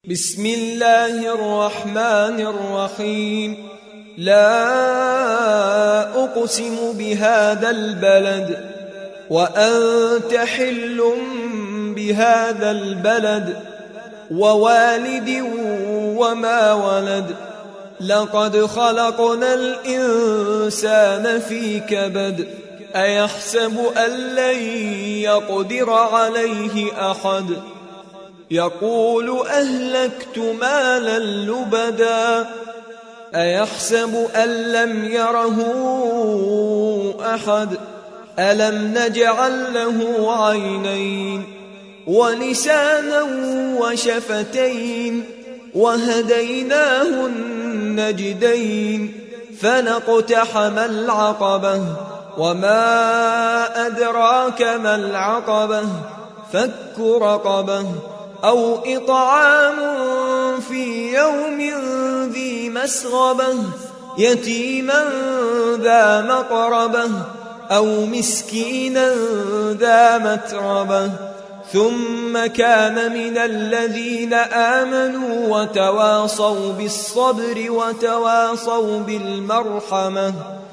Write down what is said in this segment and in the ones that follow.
بسم الله الرحمن الرحيم. لا أقسم بهذا البلد وأنت حل بهذا البلد ووالد وما ولد. لقد خلقنا الإنسان في كبد. أيحسب أن لن يقدر عليه أحد. يقول أهلكت مالا لبدا. أيحسب أن لم يره أحد. ألم نجعل له عينين ولسانا وشفتين وهديناه النجدين فلاقتحم العقبة وما أدراك ما العقبة فك رقبة أو إطعام في يوم ذي مسغبة يتيما ذا مقربة أو مسكينا ذا متربة ثم كان من الذين آمنوا وتواصوا بالصبر وتواصوا بالمرحمة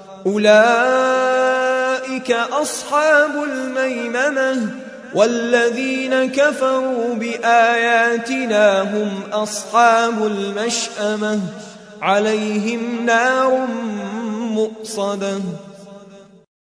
أولئك أصحاب الميمنة والذين كفروا بآياتنا هم أصحاب المشأمة عليهم نار مؤصدة.